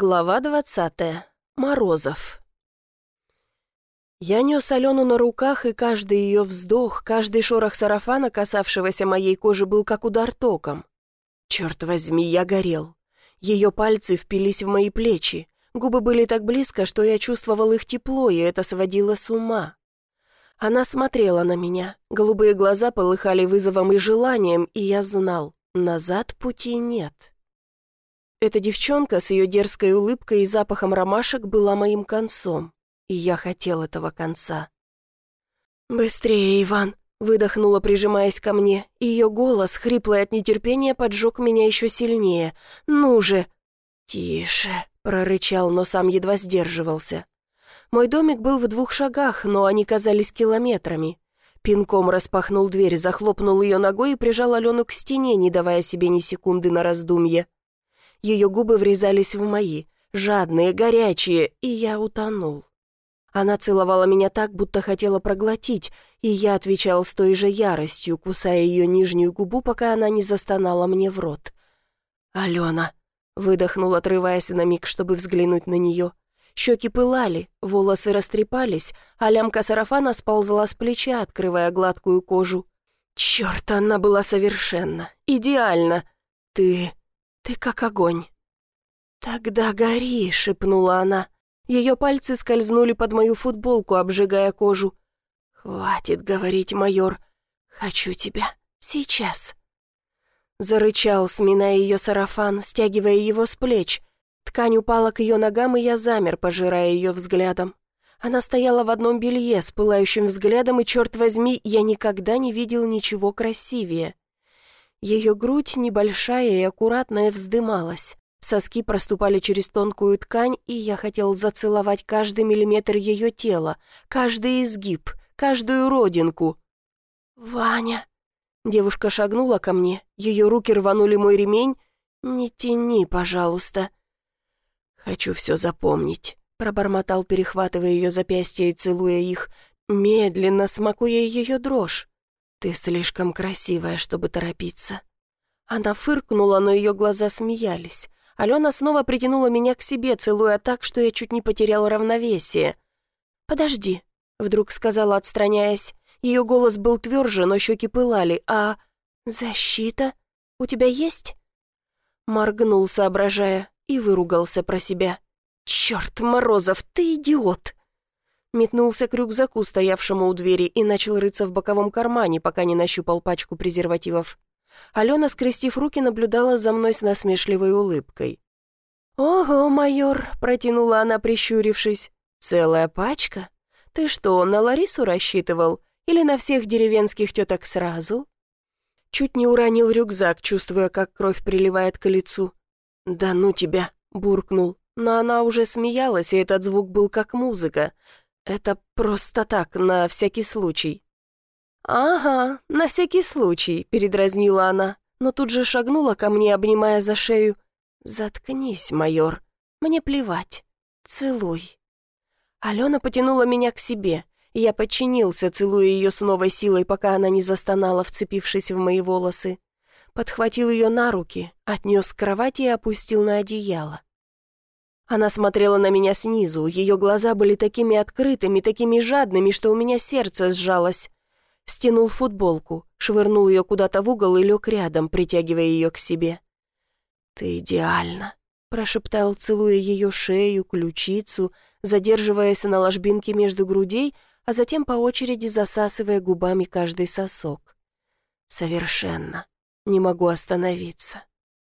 Глава 20. Морозов. Я нес Алену на руках, и каждый ее вздох, каждый шорох сарафана, касавшегося моей кожи, был как удар током. Черт возьми, я горел. Ее пальцы впились в мои плечи. Губы были так близко, что я чувствовал их тепло, и это сводило с ума. Она смотрела на меня. Голубые глаза полыхали вызовом и желанием, и я знал, назад пути нет. Эта девчонка с ее дерзкой улыбкой и запахом ромашек была моим концом, и я хотел этого конца. «Быстрее, Иван!» — выдохнула, прижимаясь ко мне, и ее голос, хриплый от нетерпения, поджег меня еще сильнее. «Ну же!» «Тише!» — прорычал, но сам едва сдерживался. Мой домик был в 2 шагах, но они казались километрами. Пинком распахнул дверь, захлопнул ее ногой и прижал Алену к стене, не давая себе ни секунды на раздумье. Ее губы врезались в мои, жадные, горячие, и я утонул. Она целовала меня так, будто хотела проглотить, и я отвечал с той же яростью, кусая ее нижнюю губу, пока она не застонала мне в рот. «Алена!» — выдохнул, отрываясь на миг, чтобы взглянуть на нее. Щеки пылали, волосы растрепались, а лямка сарафана сползла с плеча, открывая гладкую кожу. «Черт, она была совершенна, идеальна! Ты как огонь!» «Тогда гори!» — шепнула она. Ее пальцы скользнули под мою футболку, обжигая кожу. «Хватит говорить, майор. Хочу тебя. Сейчас!» Зарычал, сминая ее сарафан, стягивая его с плеч. Ткань упала к ее ногам, и я замер, пожирая ее взглядом. Она стояла в одном белье с пылающим взглядом, и, черт возьми, я никогда не видел ничего красивее. Ее грудь, небольшая и аккуратная, вздымалась. Соски проступали через тонкую ткань, и я хотел зацеловать каждый миллиметр ее тела, каждый изгиб, каждую родинку. «Ваня!» Девушка шагнула ко мне, ее руки рванули мой ремень. «Не тяни, пожалуйста». «Хочу все запомнить», — пробормотал, перехватывая ее запястья и целуя их, медленно смакуя ее дрожь. «Ты слишком красивая, чтобы торопиться». Она фыркнула, но ее глаза смеялись. Алена снова притянула меня к себе, целуя так, что я чуть не потерял равновесие. «Подожди», — вдруг сказала, отстраняясь. Ее голос был тверже, но щеки пылали. «А защита у тебя есть?» Моргнул, соображая, и выругался про себя. «Черт, Морозов, ты идиот!» Метнулся к рюкзаку, стоявшему у двери, и начал рыться в боковом кармане, пока не нащупал пачку презервативов. Алена, скрестив руки, наблюдала за мной с насмешливой улыбкой. «Ого, майор!» — протянула она, прищурившись. «Целая пачка? Ты что, на Ларису рассчитывал? Или на всех деревенских теток сразу?» Чуть не уронил рюкзак, чувствуя, как кровь приливает к лицу. «Да ну тебя!» — буркнул. Но она уже смеялась, и этот звук был как музыка. «Это просто так, на всякий случай». «Ага, на всякий случай», — передразнила она, но тут же шагнула ко мне, обнимая за шею. «Заткнись, майор, мне плевать. Целуй». Алена потянула меня к себе, и я подчинился, целуя ее с новой силой, пока она не застонала, вцепившись в мои волосы. Подхватил ее на руки, отнес к кровати и опустил на одеяло. Она смотрела на меня снизу, ее глаза были такими открытыми, такими жадными, что у меня сердце сжалось. Стянул футболку, швырнул ее куда-то в угол и лег рядом, притягивая ее к себе. «Ты идеальна», — прошептал, целуя ее шею, ключицу, задерживаясь на ложбинке между грудей, а затем по очереди засасывая губами каждый сосок. «Совершенно. Не могу остановиться».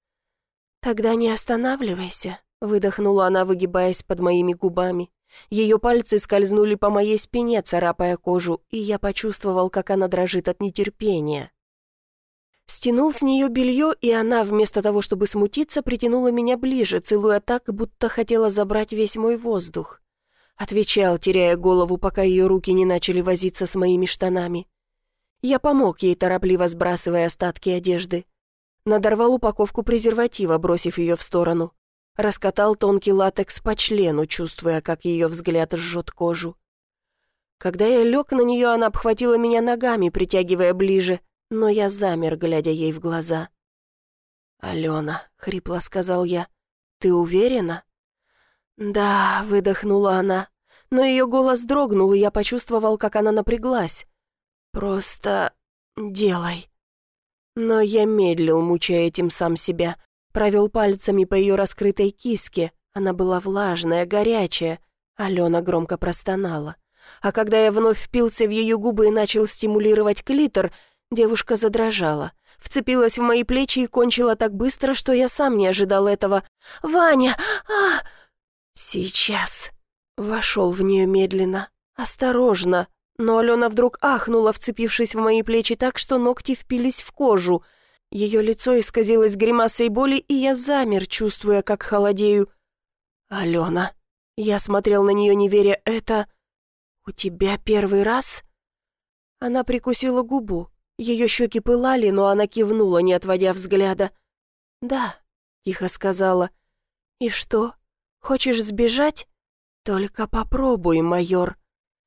«Тогда не останавливайся», — выдохнула она, выгибаясь под моими губами. Ее пальцы скользнули по моей спине, царапая кожу, и я почувствовал, как она дрожит от нетерпения. Стянул с нее белье, и она, вместо того, чтобы смутиться, притянула меня ближе, целуя так, будто хотела забрать весь мой воздух. Отвечал, теряя голову, пока ее руки не начали возиться с моими штанами. Я помог ей, торопливо сбрасывая остатки одежды. Надорвал упаковку презерватива, бросив ее в сторону. Раскатал тонкий латекс по члену, чувствуя, как ее взгляд жжет кожу. Когда я лег на нее, она обхватила меня ногами, притягивая ближе, но я замер, глядя ей в глаза. «Алена», — хрипло сказал я, — «ты уверена?» «Да», — выдохнула она, но ее голос дрогнул, и я почувствовал, как она напряглась. «Просто делай». Но я медлил, мучая этим сам себя. Провел пальцами по ее раскрытой киске. Она была влажная, горячая. Алена громко простонала. А когда я вновь впился в ее губы и начал стимулировать клитор, девушка задрожала. Вцепилась в мои плечи и кончила так быстро, что я сам не ожидал этого. «Ваня! А!» «Сейчас!» Вошел в нее медленно, осторожно. Но Алена вдруг ахнула, вцепившись в мои плечи так, что ногти впились в кожу. Ее лицо исказилось гримасой боли, и я замер, чувствуя, как холодею. «Алена!» Я смотрел на нее, не веря. «Это... у тебя первый раз?» Она прикусила губу. Ее щеки пылали, но она кивнула, не отводя взгляда. «Да», — тихо сказала. «И что, хочешь сбежать? Только попробуй, майор».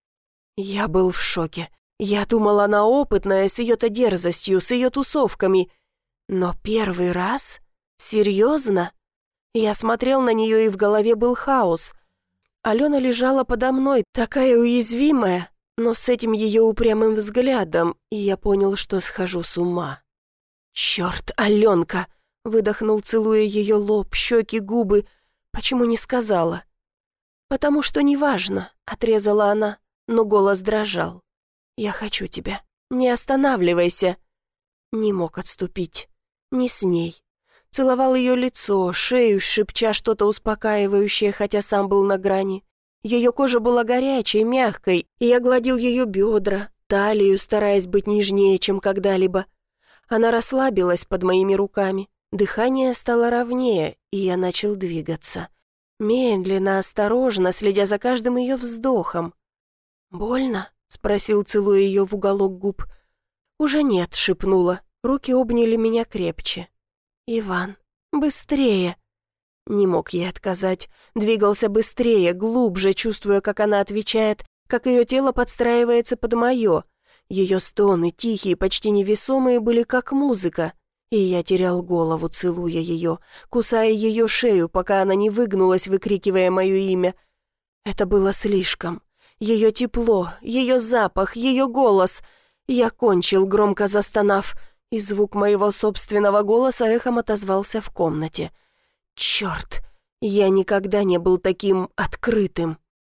Я был в шоке. Я думал, она опытная, с ее-то дерзостью, с ее тусовками. Но первый раз? Серьезно? Я смотрел на нее, и в голове был хаос. Алена лежала подо мной, такая уязвимая, но с этим ее упрямым взглядом, и я понял, что схожу с ума. «Черт, Аленка!» — выдохнул, целуя ее лоб, щеки, губы. «Почему не сказала?» «Потому что неважно», — отрезала она, но голос дрожал. «Я хочу тебя. Не останавливайся». Не мог отступить. Не с ней. Целовал ее лицо, шею, шепча что-то успокаивающее, хотя сам был на грани. Ее кожа была горячей, мягкой, и я гладил ее бедра, талию, стараясь быть нежнее, чем когда-либо. Она расслабилась под моими руками. Дыхание стало ровнее, и я начал двигаться. Медленно, осторожно, следя за каждым ее вздохом. «Больно?» — спросил, целуя ее в уголок губ. «Уже нет», — шепнула. Руки обняли меня крепче. «Иван, быстрее!» Не мог ей отказать. Двигался быстрее, глубже, чувствуя, как она отвечает, как ее тело подстраивается под мое. Ее стоны, тихие, почти невесомые, были как музыка. И я терял голову, целуя ее, кусая ее шею, пока она не выгнулась, выкрикивая мое имя. Это было слишком. Ее тепло, ее запах, ее голос. Я кончил, громко застонав, и звук моего собственного голоса эхом отозвался в комнате. Черт, я никогда не был таким открытым.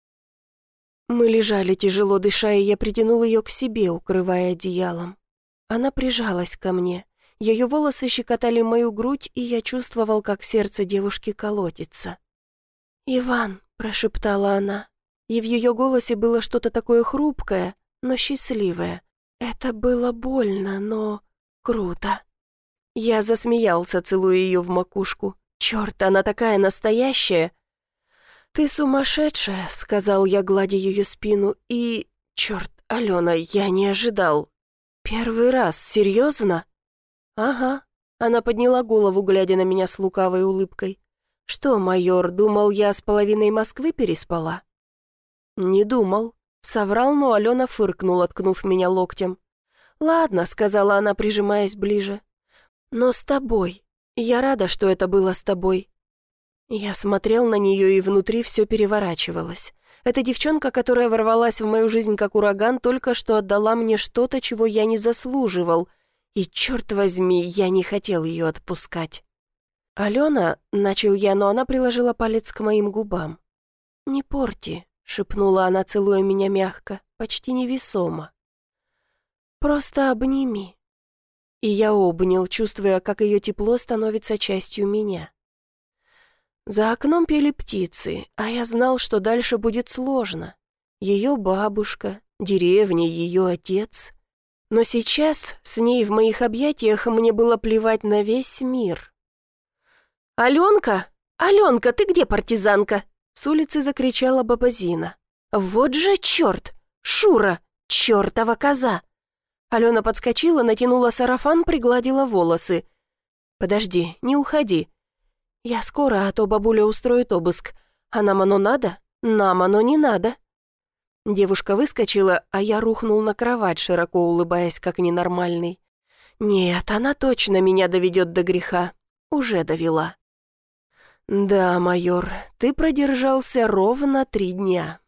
Мы лежали, тяжело дыша, и я притянул ее к себе, укрывая одеялом. Она прижалась ко мне. Ее волосы щекотали мою грудь, и я чувствовал, как сердце девушки колотится. «Иван», — прошептала она, и в ее голосе было что-то такое хрупкое, но счастливое. Это было больно, но круто. Я засмеялся, целуя ее в макушку. «Черт, она такая настоящая!» «Ты сумасшедшая», — сказал я, гладя ее спину, и... «Черт, Алена, я не ожидал». «Первый раз, серьезно?» «Ага». Она подняла голову, глядя на меня с лукавой улыбкой. «Что, майор, думал, я с половиной Москвы переспала?» «Не думал». Соврал, но Алена фыркнула, ткнув меня локтем. «Ладно», — сказала она, прижимаясь ближе. «Но с тобой. Я рада, что это было с тобой». Я смотрел на нее, и внутри все переворачивалось. Эта девчонка, которая ворвалась в мою жизнь как ураган, только что отдала мне что-то, чего я не заслуживал. И, черт возьми, я не хотел ее отпускать. «Алена», — начал я, но она приложила палец к моим губам. «Не порти», — шепнула она, целуя меня мягко, почти невесомо. «Просто обними». И я обнял, чувствуя, как ее тепло становится частью меня. За окном пели птицы, а я знал, что дальше будет сложно. Ее бабушка, деревня, ее отец. Но сейчас с ней в моих объятиях мне было плевать на весь мир. «Аленка! Аленка, ты где, партизанка?» С улицы закричала баба Зина. «Вот же черт! Шура! Чертова коза!» Алена подскочила, натянула сарафан, пригладила волосы. «Подожди, не уходи. Я скоро, а то бабуля устроит обыск. А нам оно надо? Нам оно не надо». Девушка выскочила, а я рухнул на кровать, широко улыбаясь, как ненормальный. «Нет, она точно меня доведет до греха. Уже довела». «Да, майор, ты продержался ровно 3 дня.